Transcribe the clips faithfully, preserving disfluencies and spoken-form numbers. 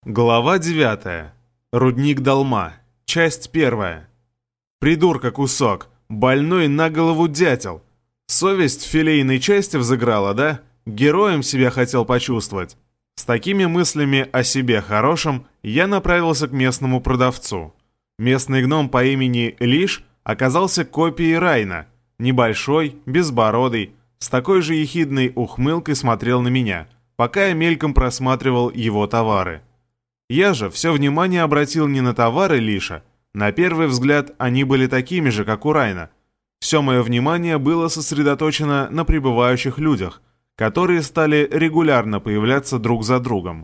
Глава девятая. Рудник Долма. Часть первая. Придурка кусок. Больной на голову дятел. Совесть в филейной части взыграла, да? Героем себя хотел почувствовать. С такими мыслями о себе хорошем я направился к местному продавцу. Местный гном по имени Лиш оказался копией Райна. Небольшой, безбородый, с такой же ехидной ухмылкой смотрел на меня, пока я мельком просматривал его товары. Я же все внимание обратил не на товары Лиша. На первый взгляд они были такими же, как у Райна. Все мое внимание было сосредоточено на прибывающих людях, которые стали регулярно появляться друг за другом.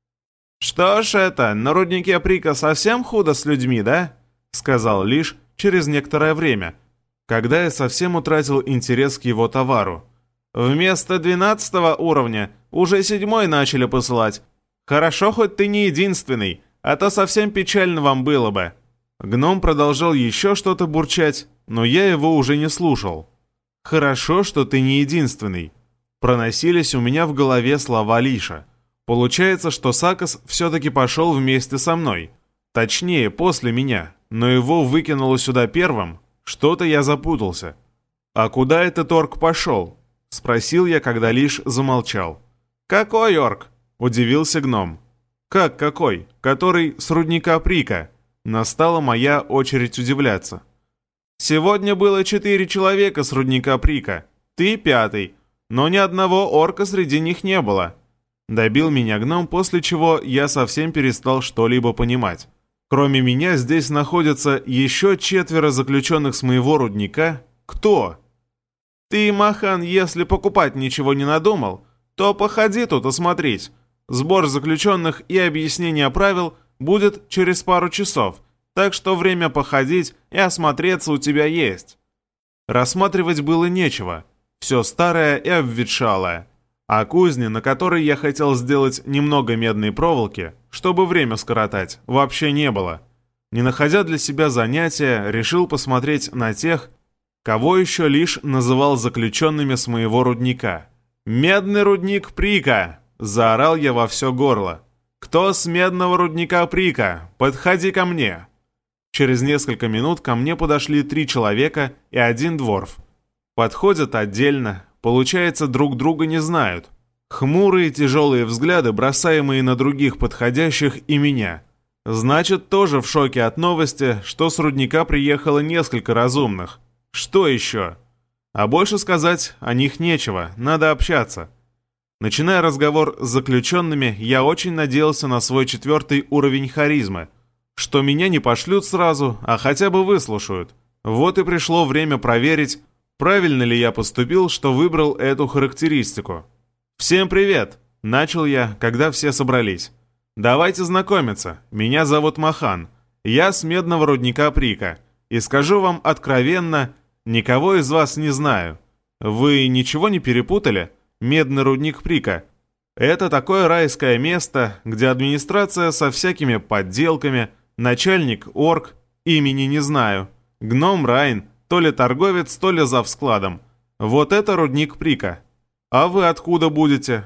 «Что ж это, на руднике Прика совсем худо с людьми, да?» — сказал Лиш через некоторое время, когда я совсем утратил интерес к его товару. «Вместо двенадцатого уровня уже седьмой начали посылать. Хорошо, хоть ты не единственный, а то совсем печально вам было бы». Гном продолжал еще что-то бурчать, но я его уже не слушал. «Хорошо, что ты не единственный». Проносились у меня в голове слова Лиша. Получается, что Сакос все-таки пошел вместе со мной. Точнее, после меня, но его выкинуло сюда первым. Что-то я запутался. «А куда этот орк пошел?» — спросил я, когда Лиш замолчал. «Какой орк?» — удивился гном. «Как какой? Который с рудника Прика?» Настала моя очередь удивляться. «Сегодня было четыре человека с рудника Прика. Ты пятый, но ни одного орка среди них не было». Добил меня гном, после чего я совсем перестал что-либо понимать. Кроме меня здесь находятся еще четверо заключенных с моего рудника. Кто? «Ты, Махан, если покупать ничего не надумал, то походи тут осмотреть. Сбор заключенных и объяснение правил будет через пару часов, так что время походить и осмотреться у тебя есть». Рассматривать было нечего. Все старое и обветшалое. А кузни, на которой я хотел сделать немного медной проволоки, чтобы время скоротать, вообще не было. Не находя для себя занятия, решил посмотреть на тех, кого еще лишь называл заключенными с моего рудника. «Медный рудник Прика!» — заорал я во все горло. «Кто с медного рудника Прика? Подходи ко мне!» Через несколько минут ко мне подошли три человека и один дворф. Подходят отдельно, получается, друг друга не знают. Хмурые тяжелые взгляды, бросаемые на других подходящих и меня. Значит, тоже в шоке от новости, что с рудника приехало несколько разумных. Что еще? А больше сказать о них нечего, надо общаться. Начиная разговор с заключенными, я очень надеялся на свой четвертый уровень харизмы, что меня не пошлют сразу, а хотя бы выслушают. Вот и пришло время проверить, правильно ли я поступил, что выбрал эту характеристику. «Всем привет!» — начал я, когда все собрались. «Давайте знакомиться, меня зовут Махан, я с медного рудника Прика, и скажу вам откровенно, никого из вас не знаю. Вы ничего не перепутали? Медный рудник Прика — это такое райское место, где администрация со всякими подделками, начальник орк, имени не знаю, гном Райн, то ли торговец, то ли завскладом. Вот это рудник Прика. А вы откуда будете?»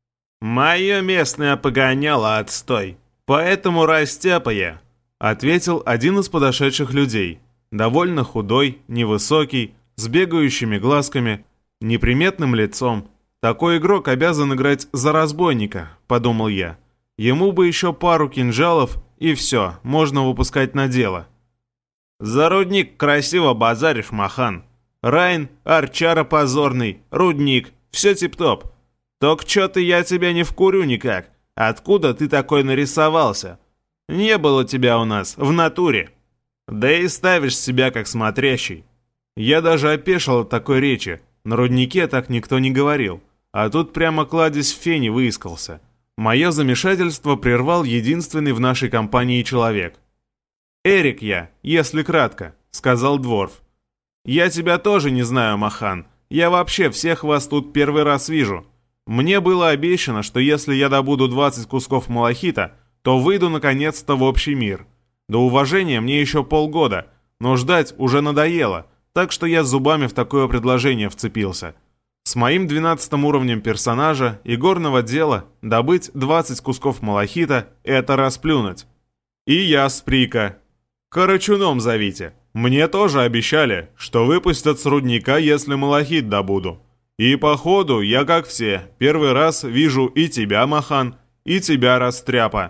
«Мое местное погоняло отстой, поэтому растяпа я», — ответил один из подошедших людей. Довольно худой, невысокий, с бегающими глазками, неприметным лицом. «Такой игрок обязан играть за разбойника», — подумал я. «Ему бы еще пару кинжалов, и все, можно выпускать на дело». «За рудник красиво базаришь, Махан. Райн, арчара позорный, рудник, все тип-топ. Только чё-то я тебя не вкурю никак. Откуда ты такой нарисовался? Не было тебя у нас, в натуре. Да и ставишь себя как смотрящий». Я даже опешил от такой речи. На руднике так никто не говорил. А тут прямо кладезь в фене выискался. Мое замешательство прервал единственный в нашей компании человек. «Эрик я, если кратко», — сказал дворф. «Я тебя тоже не знаю, Махан. Я вообще всех вас тут первый раз вижу. Мне было обещано, что если я добуду двадцать кусков малахита, то выйду наконец-то в общий мир. До уважения мне еще полгода, но ждать уже надоело, так что я зубами в такое предложение вцепился. С моим двенадцатым уровнем персонажа и горного дела добыть двадцать кусков малахита — это расплюнуть. И я с Прика. Карачуном зовите. Мне тоже обещали, что выпустят с рудника, если малахит добуду. И походу, я как все, первый раз вижу и тебя, Махан, и тебя, Растряпа.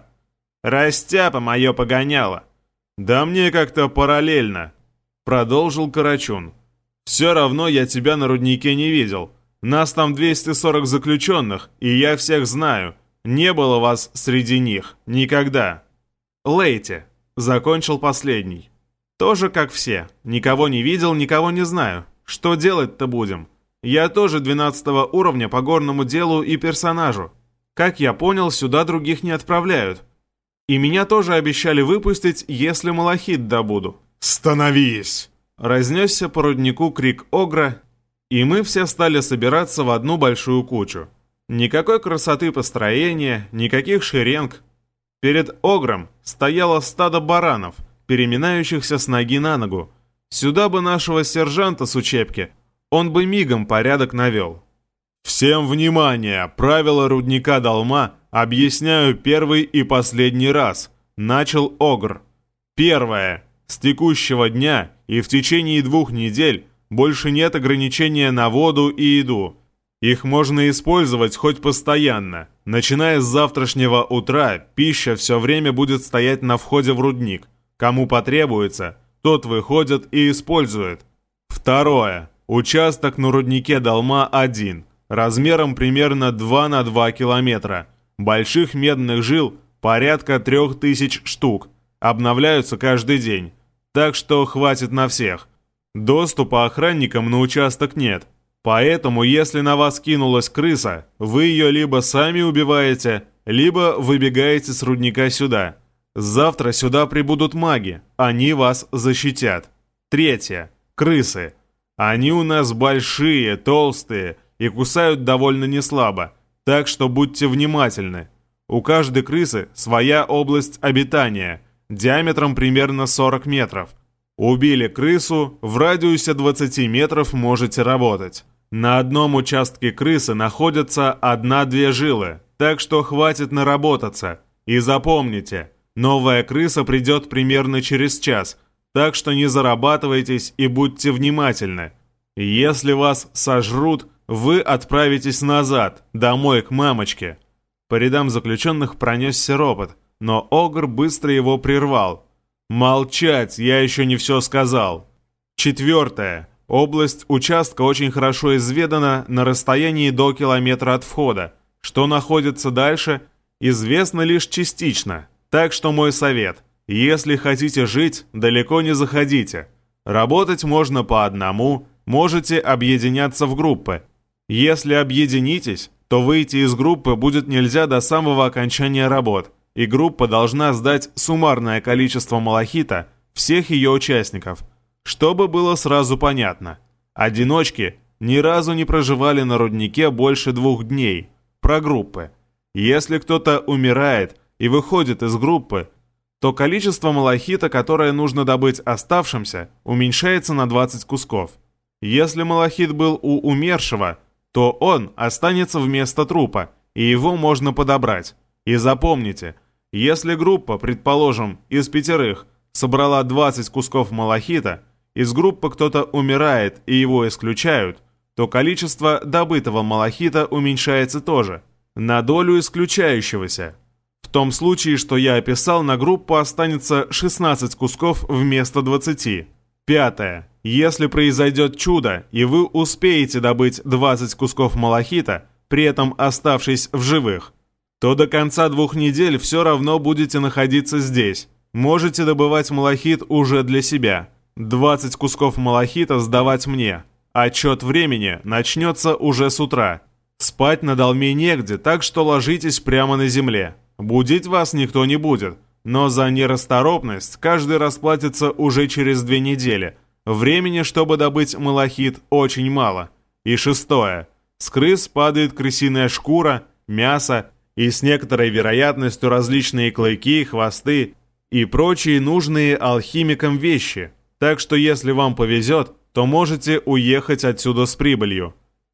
Растяпа мое погоняло. Да мне как-то параллельно, продолжил Карачун. Все равно я тебя на руднике не видел. Нас там двести сорок заключенных, и я всех знаю. Не было вас среди них. Никогда. Лейте. Закончил последний. Тоже как все. Никого не видел, никого не знаю. Что делать-то будем? Я тоже двенадцатого уровня по горному делу и персонажу. Как я понял, сюда других не отправляют. И меня тоже обещали выпустить, если малахит добуду. «Становись!» Разнесся по руднику крик Огра, и мы все стали собираться в одну большую кучу. Никакой красоты построения, никаких шеренг. Перед Огром стояло стадо баранов, переминающихся с ноги на ногу. Сюда бы нашего сержанта с учебки, он бы мигом порядок навел. «Всем внимание! Правила рудника Долма объясняю первый и последний раз», — начал Огр. «Первое. С текущего дня и в течение двух недель больше нет ограничения на воду и еду. Их можно использовать хоть постоянно. Начиная с завтрашнего утра, пища все время будет стоять на входе в рудник. Кому потребуется, тот выходит и использует. Второе. Участок на руднике Долма один, размером примерно два на два километра. Больших медных жил порядка трех тысяч штук. Обновляются каждый день. Так что хватит на всех. Доступа охранникам на участок нет. Поэтому, если на вас кинулась крыса, вы ее либо сами убиваете, либо выбегаете с рудника сюда. Завтра сюда прибудут маги. Они вас защитят. Третье. Крысы. Они у нас большие, толстые и кусают довольно неслабо. Так что будьте внимательны. У каждой крысы своя область обитания, диаметром примерно сорок метров. Убили крысу, в радиусе двадцати метров можете работать. На одном участке крысы находятся одна-две жилы, так что хватит наработаться. И запомните, новая крыса придет примерно через час, так что не зарабатывайтесь и будьте внимательны. Если вас сожрут, вы отправитесь назад, домой к мамочке». По рядам заключенных пронесся ропот, но Огр быстро его прервал. «Молчать, я еще не все сказал». Четвертое. Область участка очень хорошо изведана на расстоянии до километра от входа. Что находится дальше, известно лишь частично. Так что мой совет. Если хотите жить, далеко не заходите. Работать можно по одному, можете объединяться в группы. Если объединитесь, то выйти из группы будет нельзя до самого окончания работ, и группа должна сдать суммарное количество малахита всех ее участников. Чтобы было сразу понятно, одиночки ни разу не проживали на руднике больше двух дней. Про группы. Если кто-то умирает и выходит из группы, то количество малахита, которое нужно добыть оставшимся, уменьшается на двадцать кусков. Если малахит был у умершего, то он останется вместо трупа, и его можно подобрать. И запомните, если группа, предположим, из пятерых собрала двадцать кусков малахита, из группы кто-то умирает и его исключают, то количество добытого малахита уменьшается тоже, на долю исключающегося. В том случае, что я описал, на группу останется шестнадцать кусков вместо двадцати. Пятое. Если произойдет чудо, и вы успеете добыть двадцать кусков малахита, при этом оставшись в живых, то до конца двух недель все равно будете находиться здесь. Можете добывать малахит уже для себя. двадцать кусков малахита сдавать мне. Отчет времени начнется уже с утра. Спать на долме негде, так что ложитесь прямо на земле. Будить вас никто не будет, но за нерасторопность каждый расплатится уже через две недели. Времени, чтобы добыть малахит, очень мало. И шестое. С крыс падает крысиная шкура, мясо и с некоторой вероятностью различные клыки, хвосты и прочие нужные алхимикам вещи. Так что если вам повезет, то можете уехать отсюда с прибылью.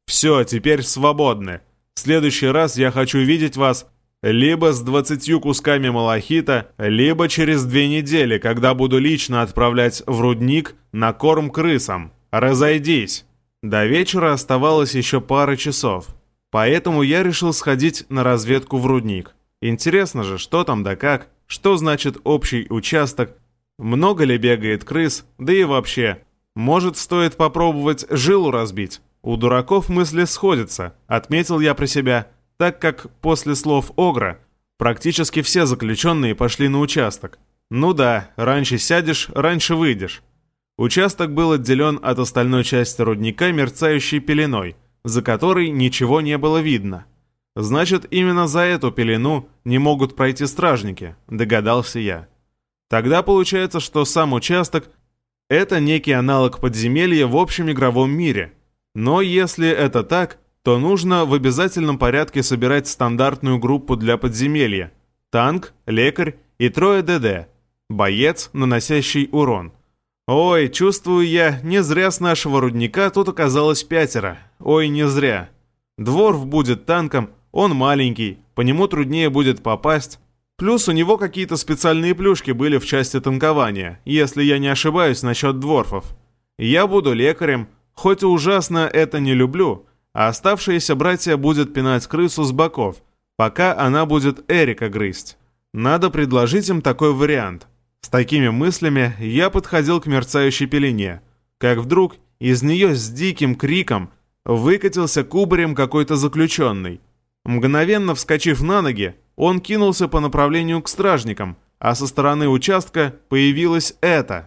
Все, теперь свободны. В следующий раз я хочу видеть вас либо с двадцатью кусками малахита, либо через две недели, когда буду лично отправлять в рудник на корм крысам. Разойдись!» До вечера оставалось еще пара часов, поэтому я решил сходить на разведку в рудник. Интересно же, что там да как, что значит общий участок, много ли бегает крыс, да и вообще. Может, стоит попробовать жилу разбить? У дураков мысли сходятся, отметил я про себя, так как после слов Огра практически все заключенные пошли на участок. Ну да, раньше сядешь, раньше выйдешь. Участок был отделен от остальной части рудника мерцающей пеленой, за которой ничего не было видно. Значит, именно за эту пелену не могут пройти стражники, догадался я. Тогда получается, что сам участок — это некий аналог подземелья в общем игровом мире. Но если это так, то нужно в обязательном порядке собирать стандартную группу для подземелья. Танк, лекарь и трое ДД. Боец, наносящий урон. Ой, чувствую я, не зря с нашего рудника тут оказалось пятеро. Ой, не зря. Дворф будет танком, он маленький, по нему труднее будет попасть. Плюс у него какие-то специальные плюшки были в части танкования, если я не ошибаюсь насчет дворфов. Я буду лекарем, хоть и ужасно это не люблю, а оставшиеся братья будут пинать крысу с боков, пока она будет Эрика грызть. Надо предложить им такой вариант. С такими мыслями я подходил к мерцающей пелене, как вдруг из нее с диким криком выкатился кубарем какой-то заключенный. Мгновенно вскочив на ноги, он кинулся по направлению к стражникам, а со стороны участка появилось это.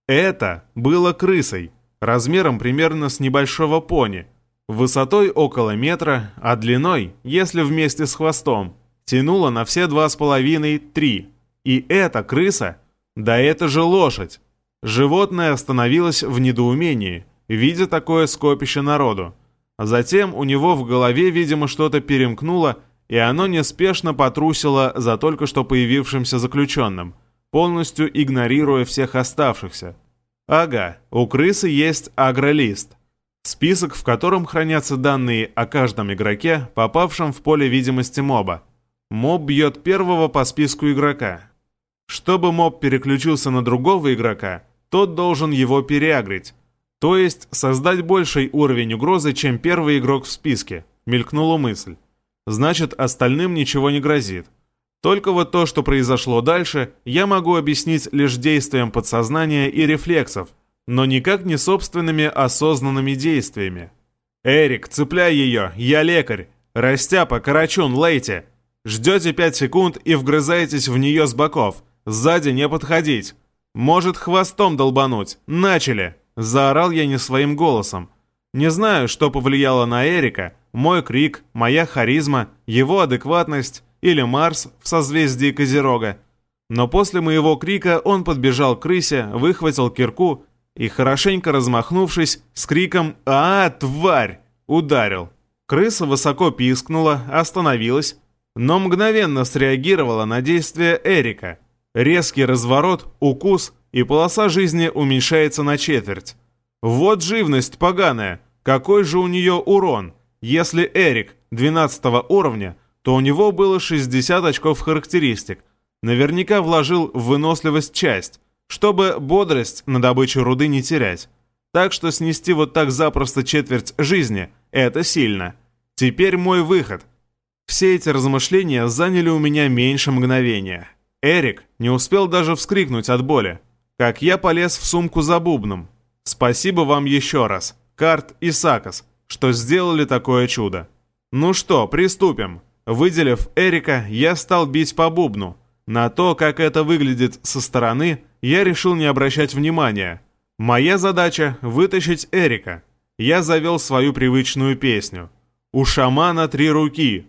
Это было крысой, размером примерно с небольшого пони, высотой около метра, а длиной, если вместе с хвостом, тянула на все два с половиной-три. И эта крыса, да это же лошадь. Животное остановилось в недоумении, видя такое скопище народу. Затем у него в голове, видимо, что-то перемкнуло, и оно неспешно потрусило за только что появившимся заключенным, полностью игнорируя всех оставшихся. Ага, у крысы есть агролист. Список, в котором хранятся данные о каждом игроке, попавшем в поле видимости моба. Моб бьет первого по списку игрока. Чтобы моб переключился на другого игрока, тот должен его переагрить. То есть создать больший уровень угрозы, чем первый игрок в списке, мелькнула мысль. Значит, остальным ничего не грозит. Только вот то, что произошло дальше, я могу объяснить лишь действием подсознания и рефлексов, но никак не собственными осознанными действиями. «Эрик, цепляй ее, я лекарь! Растяпа, Карачун, лейте! Ждете пять секунд и вгрызаетесь в нее с боков. Сзади не подходить. Может хвостом долбануть. Начали!» Заорал я не своим голосом. Не знаю, что повлияло на Эрика, мой крик, моя харизма, его адекватность или Марс в созвездии Козерога. Но после моего крика он подбежал к крысе, выхватил кирку и, хорошенько размахнувшись, с криком «А, тварь!» ударил. Крыса высоко пискнула, остановилась, но мгновенно среагировала на действия Эрика. Резкий разворот, укус, и полоса жизни уменьшается на четверть. Вот живность поганая, какой же у нее урон? Если Эрик двенадцатого уровня, то у него было шестьдесят очков характеристик. Наверняка вложил в выносливость часть, чтобы бодрость на добычу руды не терять. Так что снести вот так запросто четверть жизни – это сильно. Теперь мой выход. Все эти размышления заняли у меня меньше мгновения. Эрик не успел даже вскрикнуть от боли, как я полез в сумку за бубном. Спасибо вам еще раз, Карт и Сакос, что сделали такое чудо. Ну что, приступим. Выделив Эрика, я стал бить по бубну. На то, как это выглядит со стороны, я решил не обращать внимания. Моя задача — вытащить Эрика. Я завел свою привычную песню. У шамана три руки.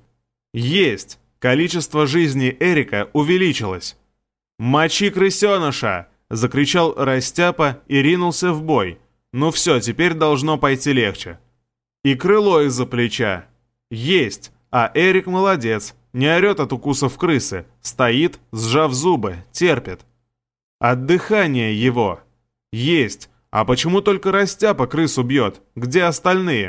Есть! Количество жизни Эрика увеличилось. «Мочи крысеныша!» — закричал Растяпа и ринулся в бой. Ну все, теперь должно пойти легче. И крыло из-за плеча. Есть! А Эрик молодец, не орет от укусов крысы, стоит, сжав зубы, терпит. От дыхания его. Есть! А почему только Растяпа крысу бьет? Где остальные?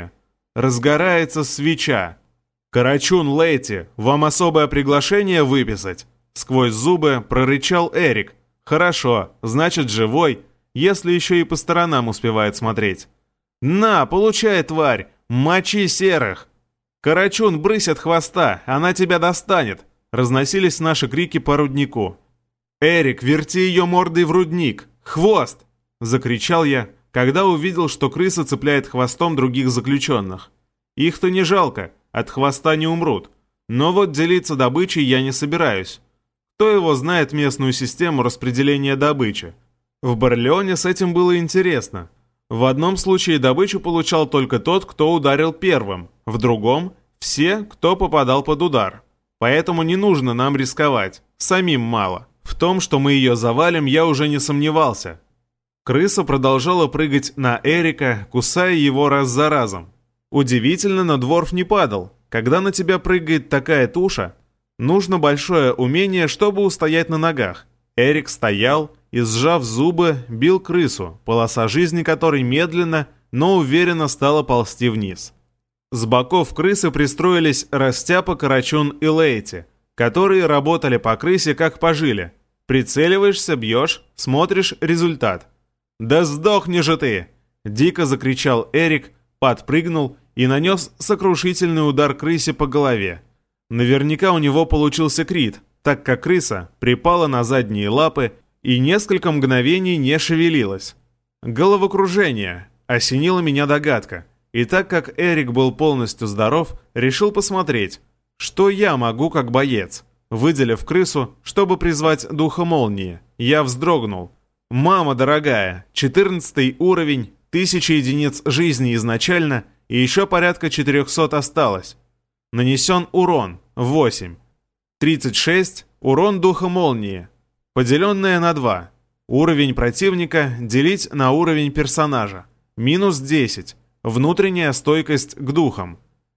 Разгорается свеча. «Карачун Лейти, вам особое приглашение выписать?» Сквозь зубы прорычал Эрик. «Хорошо, значит живой, если еще и по сторонам успевает смотреть». «На, получай, тварь! Мочи серых!» «Карачун, брысь от хвоста, она тебя достанет!» Разносились наши крики по руднику. «Эрик, верти ее мордой в рудник! Хвост!» Закричал я, когда увидел, что крыса цепляет хвостом других заключенных. Их-то не жалко, от хвоста не умрут. Но вот делиться добычей я не собираюсь. Кто его знает местную систему распределения добычи? В Барлеоне с этим было интересно. В одном случае добычу получал только тот, кто ударил первым, в другом – все, кто попадал под удар. Поэтому не нужно нам рисковать, самим мало. В том, что мы ее завалим, я уже не сомневался. Крыса продолжала прыгать на Эрика, кусая его раз за разом. Удивительно, но Дворф не падал. Когда на тебя прыгает такая туша, нужно большое умение, чтобы устоять на ногах. Эрик стоял и, сжав зубы, бил крысу, полоса жизни которой медленно, но уверенно стала ползти вниз. С боков крысы пристроились Растяпа, Карачун и Лейти, которые работали по крысе как по жиле. Прицеливаешься, бьешь, смотришь результат. «Да сдохни же ты!» — дико закричал Эрик, подпрыгнул и нанес сокрушительный удар крысе по голове. Наверняка у него получился крит, так как крыса припала на задние лапы и несколько мгновений не шевелилась. Головокружение. Осенила меня догадка. И так как Эрик был полностью здоров, решил посмотреть, что я могу как боец. Выделив крысу, чтобы призвать духа молнии, я вздрогнул. «Мама дорогая, четырнадцатый уровень, тысяча единиц жизни изначально, и еще порядка четырехсот осталось. Нанесен урон восемь. тридцать шесть урон духа молнии, поделенное на два. Уровень противника делить на уровень персонажа. Минус десять. Внутренняя стойкость к духам.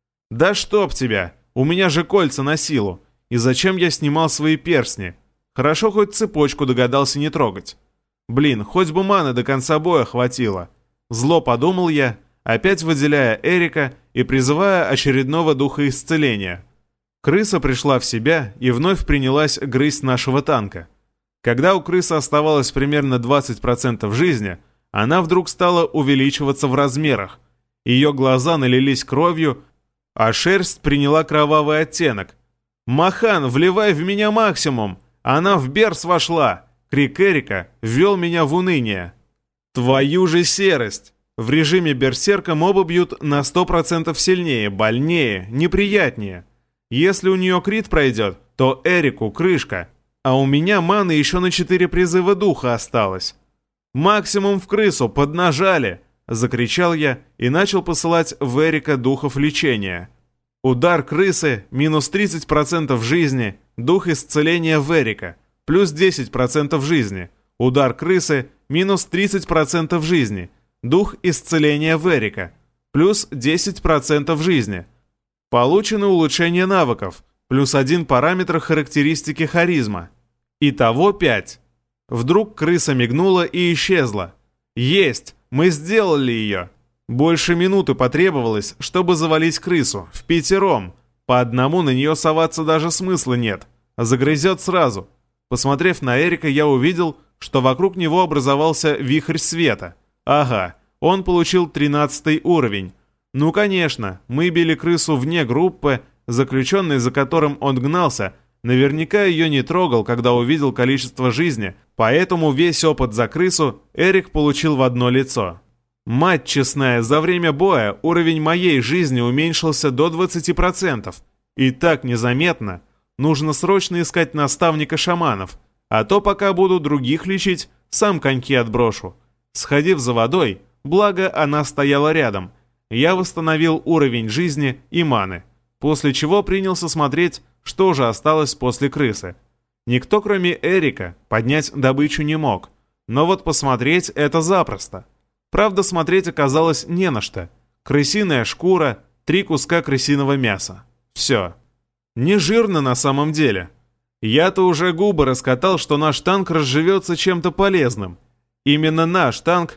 Да чтоб тебя, у меня же кольца на силу. И зачем я снимал свои перстни? Хорошо, хоть цепочку догадался не трогать. Блин, хоть бы маны до конца боя хватило. Зло подумал я, опять выделяя Эрика и призывая очередного духа исцеления. Крыса пришла в себя и вновь принялась грызть нашего танка. Когда у крысы оставалось примерно двадцать процентов жизни, она вдруг стала увеличиваться в размерах. Ее глаза налились кровью, а шерсть приняла кровавый оттенок. «Махан, вливай в меня максимум! Она в берс вошла!» Крик Эрика ввел меня в уныние. «Твою же серость!» В режиме берсерка мобы бьют на сто процентов сильнее, больнее, неприятнее. Если у нее крит пройдет, то Эрику крышка. А у меня маны еще на четыре призыва духа осталось. «Максимум в крысу, поднажали!» Закричал я и начал посылать в Эрика духов лечения. Удар крысы, минус тридцать процентов жизни, дух исцеления в Эрика, плюс десять процентов жизни. Удар крысы, минус тридцать процентов жизни, дух исцеления в Эрика, плюс десять процентов жизни. Получено улучшение навыков, плюс один параметр характеристики харизма. Итого пять. Вдруг крыса мигнула и исчезла. Есть! Мы сделали ее! Больше минуты потребовалось, чтобы завалить крысу, в пятером. По одному на нее соваться даже смысла нет. Загрызет сразу. Посмотрев на Эрика, я увидел, что вокруг него образовался вихрь света. Ага, он получил тринадцатый уровень. Ну конечно, мы били крысу вне группы, заключенный, за которым он гнался, наверняка ее не трогал, когда увидел количество жизни, поэтому весь опыт за крысу Эрик получил в одно лицо. Мать честная, за время боя уровень моей жизни уменьшился до двадцати процентов. И так незаметно. Нужно срочно искать наставника шаманов, а то пока буду других лечить, сам коньки отброшу. Сходив за водой, благо она стояла рядом, я восстановил уровень жизни и маны, после чего принялся смотреть, что же осталось после крысы. Никто, кроме Эрика, поднять добычу не мог, но вот посмотреть это запросто. Правда, смотреть оказалось не на что. Крысиная шкура, три куска крысиного мяса. Все. Не жирно на самом деле. Я-то уже губы раскатал, что наш танк разживется чем-то полезным. Именно наш танк,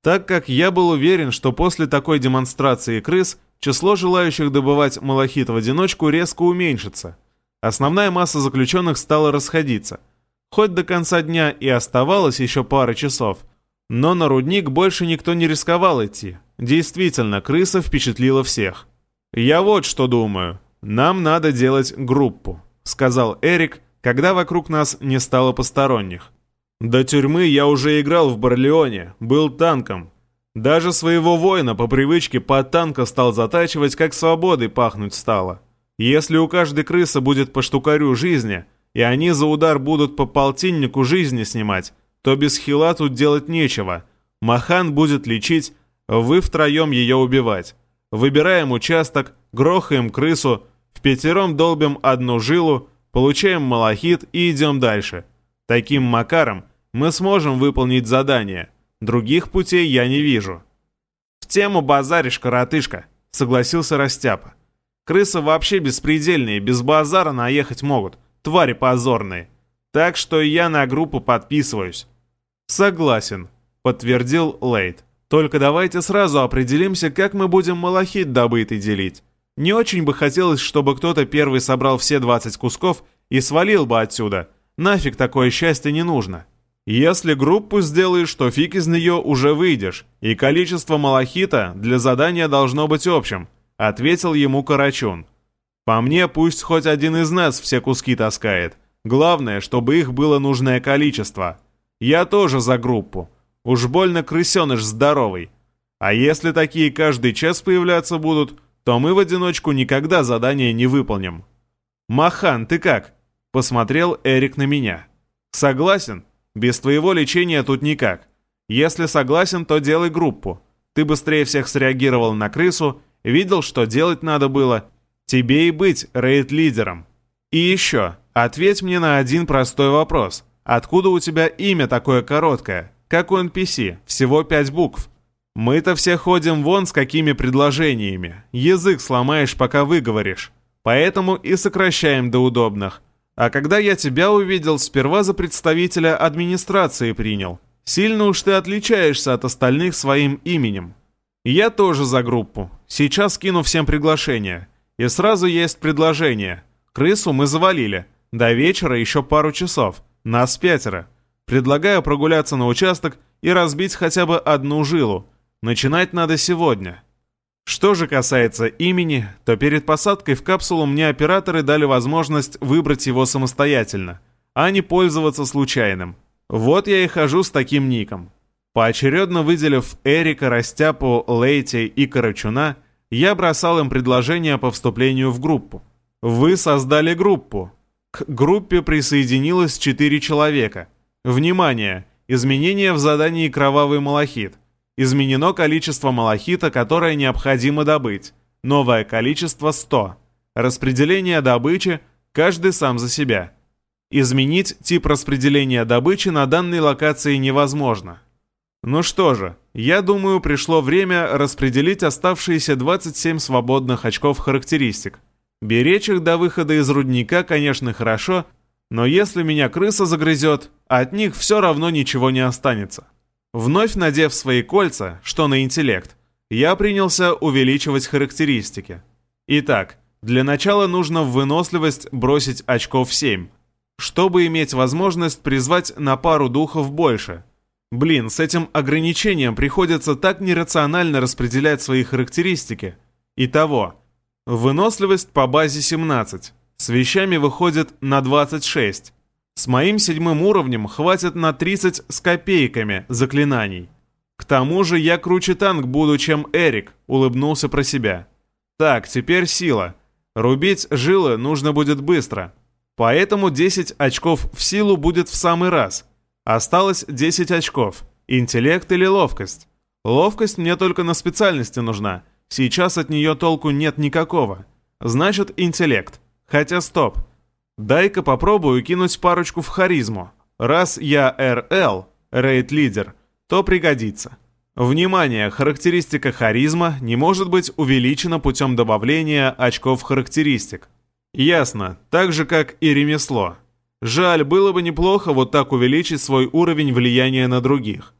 так как я был уверен, что после такой демонстрации крыс число желающих добывать малахит в одиночку резко уменьшится. Основная масса заключенных стала расходиться. Хоть до конца дня и оставалось еще пара часов, но на рудник больше никто не рисковал идти. Действительно, крыса впечатлила всех. «Я вот что думаю. Нам надо делать группу», — сказал Эрик, когда вокруг нас не стало посторонних. «До тюрьмы я уже играл в Барлеоне, был танком. Даже своего воина по привычке под танка стал затачивать, как свободой пахнуть стало. Если у каждой крысы будет по штукарю жизни, и они за удар будут по полтиннику жизни снимать, то без хила тут делать нечего. Махан будет лечить, вы втроем ее убивать. Выбираем участок, грохаем крысу, впятером долбим одну жилу, получаем малахит и идем дальше. Таким макаром мы сможем выполнить задание. Других путей я не вижу». «В тему базаришь, коротышка», — согласился Растяпа. «Крысы вообще беспредельные, без базара наехать могут, твари позорные. Так что я на группу подписываюсь». «Согласен», — подтвердил Лейд. «Только давайте сразу определимся, как мы будем малахит добытый делить. Не очень бы хотелось, чтобы кто-то первый собрал все двадцать кусков и свалил бы отсюда. Нафиг такое счастье не нужно. Если группу сделаешь, то фиг из нее уже выйдешь, и количество малахита для задания должно быть общим», — ответил ему Карачун. «По мне, пусть хоть один из нас все куски таскает. Главное, чтобы их было нужное количество. Я тоже за группу. Уж больно крысеныш здоровый. А если такие каждый час появляться будут, то мы в одиночку никогда задание не выполним». «Махан, ты как?» — посмотрел Эрик на меня. «Согласен? Без твоего лечения тут никак. Если согласен, то делай группу. Ты быстрее всех среагировал на крысу, видел, что делать надо было. Тебе и быть рейд-лидером. И еще, ответь мне на один простой вопрос. Откуда у тебя имя такое короткое? Как у эн пи си, всего пять букв. Мы-то все ходим вон с какими предложениями. Язык сломаешь, пока выговоришь. Поэтому и сокращаем до удобных. А когда я тебя увидел, сперва за представителя администрации принял. Сильно уж ты отличаешься от остальных своим именем. Я тоже за группу. Сейчас кину всем приглашение. И сразу есть предложение. Крысу мы завалили. До вечера еще пару часов. Нас пятеро. Предлагаю прогуляться на участок и разбить хотя бы одну жилу. Начинать надо сегодня. Что же касается имени, то перед посадкой в капсулу мне операторы дали возможность выбрать его самостоятельно, а не пользоваться случайным. Вот я и хожу с таким ником. Поочередно выделив Эрика, Растяпу, Лейти и Карачуна, я бросал им предложения по вступлению в группу. Вы создали группу. К группе присоединилось четыре человека. Внимание! Изменения в задании «Кровавый малахит». Изменено количество малахита, которое необходимо добыть. Новое количество сто. Распределение добычи, каждый сам за себя. Изменить тип распределения добычи на данной локации невозможно. Ну что же, я думаю, пришло время распределить оставшиеся двадцать семь свободных очков характеристик. Беречь их до выхода из рудника, конечно, хорошо, но если меня крыса загрызет, от них все равно ничего не останется. Вновь надев свои кольца, что на интеллект, я принялся увеличивать характеристики. Итак, для начала нужно в выносливость бросить очков семь, чтобы иметь возможность призвать на пару духов больше. Блин, с этим ограничением приходится так нерационально распределять свои характеристики. Итого, выносливость по базе семнадцать, с вещами выходит на двадцать шесть. С моим седьмым уровнем хватит на тридцать с копейками заклинаний. К тому же я круче танк буду, чем Эрик, улыбнулся про себя. Так, теперь сила. Рубить жилы нужно будет быстро. Поэтому десять очков в силу будет в самый раз. Осталось десять очков. Интеллект или ловкость? Ловкость мне только на специальности нужна. Сейчас от нее толку нет никакого. Значит, интеллект. Хотя стоп. Дай-ка попробую кинуть парочку в харизму. Раз я эр эл, рейд-лидер, то пригодится. Внимание, характеристика харизма не может быть увеличена путем добавления очков характеристик. Ясно, так же как и ремесло. Жаль, было бы неплохо вот так увеличить свой уровень влияния на других.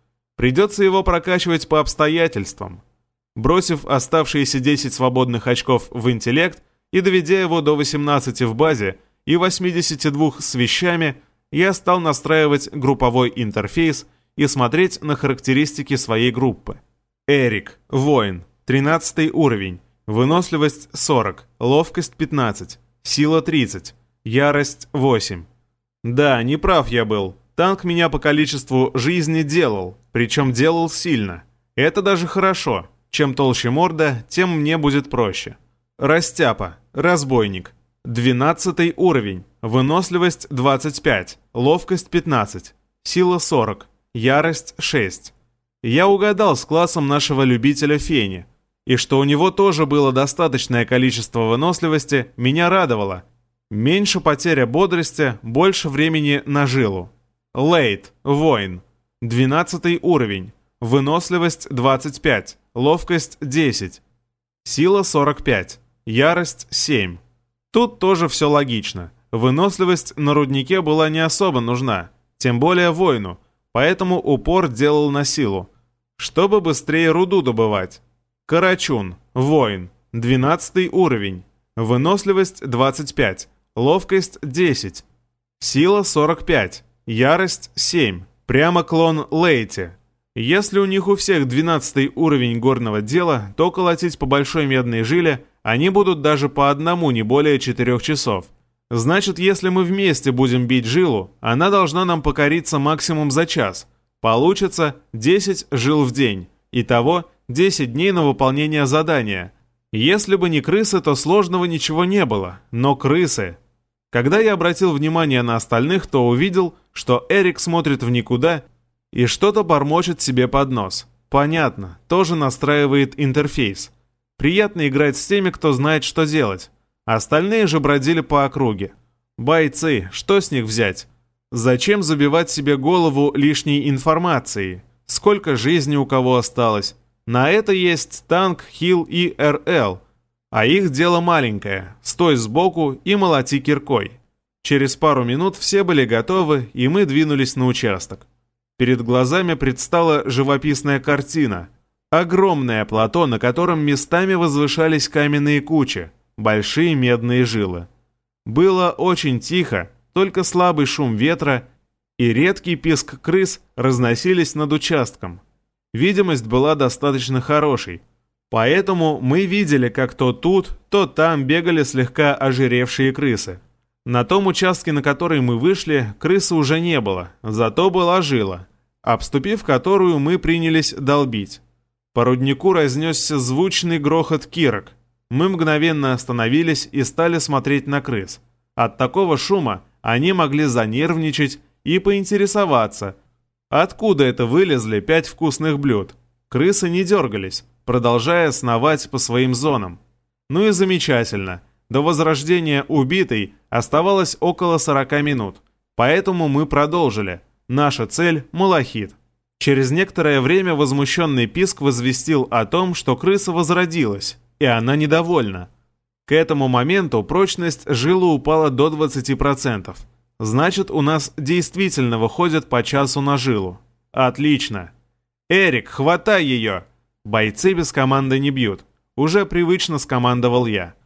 Придется его прокачивать по обстоятельствам. Бросив оставшиеся десять свободных очков в интеллект и доведя его до восемнадцати в базе и восьмидесяти двух с вещами, я стал настраивать групповой интерфейс и смотреть на характеристики своей группы. Эрик, воин, тринадцатый уровень, выносливость сорок, ловкость пятнадцать, сила тридцать, ярость восемь. Да, неправ я был. Танк меня по количеству жизни делал, причем делал сильно. Это даже хорошо. Чем толще морда, тем мне будет проще. Растяпа, разбойник. двенадцатый уровень, выносливость двадцать пять, ловкость пятнадцать, сила сорок, ярость шесть. Я угадал с классом нашего любителя Фени. И что у него тоже было достаточное количество выносливости, меня радовало. Меньше потеря бодрости, больше времени на жилу. Лейд, воин. двенадцатый уровень. Выносливость двадцать пять, ловкость десять, сила сорок пять, ярость семь. Тут тоже все логично. Выносливость на руднике была не особо нужна, тем более воину, поэтому упор делал на силу, чтобы быстрее руду добывать. Карачун, воин, двенадцатый уровень. Выносливость двадцать пять, ловкость десять, сила сорок пять, ярость семь. Прямо клон Лейти. Если у них у всех двенадцатый уровень горного дела, то колотить по большой медной жиле они будут даже по одному не более четырех часов. Значит, если мы вместе будем бить жилу, она должна нам покориться максимум за час. Получится десять жил в день. Итого десять дней на выполнение задания. Если бы не крысы, то сложного ничего не было. Но крысы... Когда я обратил внимание на остальных, то увидел, что Эрик смотрит в никуда и что-то бормочет себе под нос. Понятно, тоже настраивает интерфейс. Приятно играть с теми, кто знает, что делать. Остальные же бродили по округе. Бойцы, что с них взять? Зачем забивать себе голову лишней информацией? Сколько жизни у кого осталось? На это есть танк, хил и эр эл. А их дело маленькое. Стой сбоку и молоти киркой. Через пару минут все были готовы, и мы двинулись на участок. Перед глазами предстала живописная картина. Огромное плато, на котором местами возвышались каменные кучи, большие медные жилы. Было очень тихо, только слабый шум ветра и редкий писк крыс разносились над участком. Видимость была достаточно хорошей, поэтому мы видели, как то тут, то там бегали слегка ожиревшие крысы. На том участке, на который мы вышли, крысы уже не было, зато была жила, обступив которую мы принялись долбить. По руднику разнесся звучный грохот кирок. Мы мгновенно остановились и стали смотреть на крыс. От такого шума они могли занервничать и поинтересоваться, откуда это вылезли пять вкусных блюд. Крысы не дергались, продолжая сновать по своим зонам. Ну и замечательно. До возрождения убитой оставалось около сорока минут, поэтому мы продолжили. Наша цель – малахит. Через некоторое время возмущенный писк возвестил о том, что крыса возродилась, и она недовольна. К этому моменту прочность жилы упала до двадцати процентов. Значит, у нас действительно выходит по часу на жилу. Отлично. «Эрик, хватай ее!» Бойцы без команды не бьют. Уже привычно скомандовал я.